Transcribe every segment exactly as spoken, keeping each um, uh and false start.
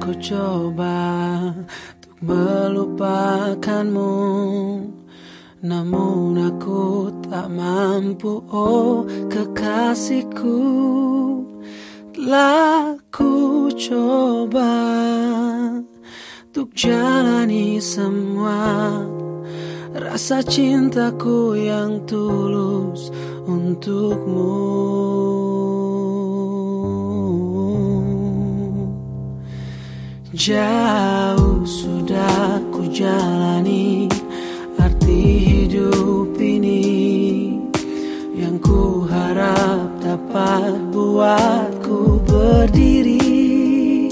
ku coba untuk melupakanmu, namun aku tak mampu, oh kekasihku. Telah ku coba untuk jalani semua rasa cintaku yang tulus untukmu. Jauh sudah ku jalani arti hidup ini, yang ku harap dapat buatku berdiri.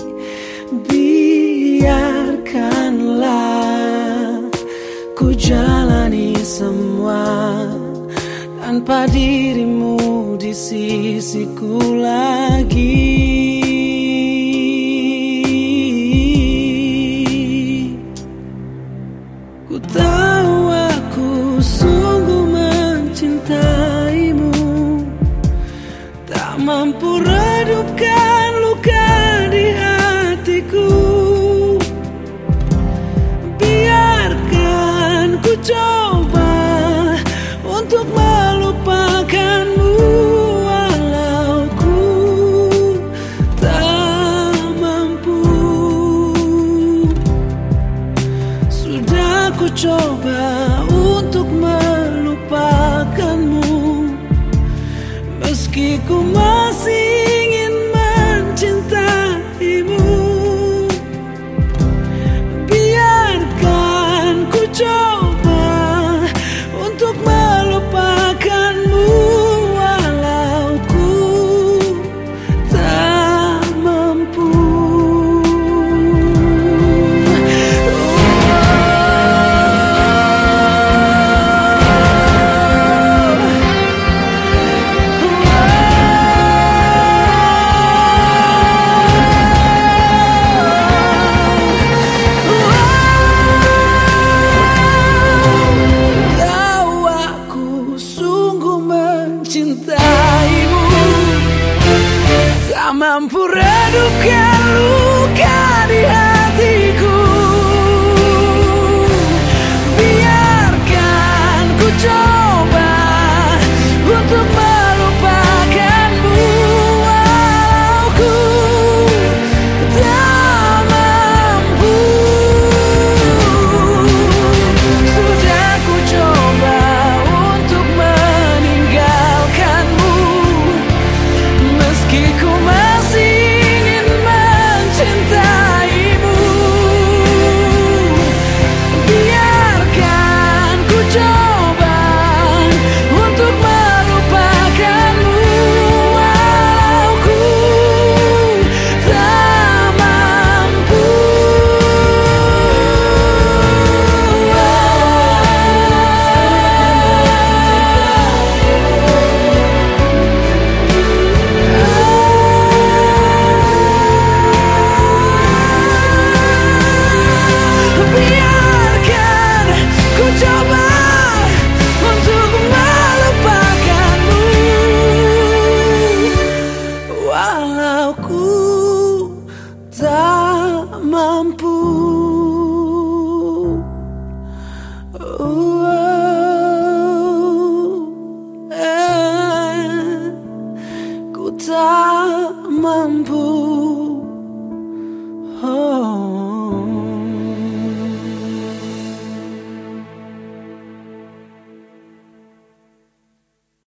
Biarkanlah ku jalani semua tanpa dirimu di sisiku lagi. Ku tahu aku sungguh mencintaimu, tak mampu redupkan luka di hatiku. Biarkan ku coba untuk melupakanmu, walau ku tak mampu. Sudah ku coba untuk melupakanmu, meski ku masih ingin mencintaimu. Biarkan ku coba untuk melupakanmu, walau ku tak mampu. Cintaimu tak mampu redupkan luka di hatiku. Biarkan ku coba untuk melupakanmu, walau ku tak mampu. Sudah ku coba untuk meninggalkanmu, meski ku masih ingin mencintaimu. Biarkan ku coba untuk melupakanmu, walau ku tak mampu. Biarkan ku coba untuk melupakanmu, walau ku tak mampu. Oh, eh, ku tak mampu. Oh.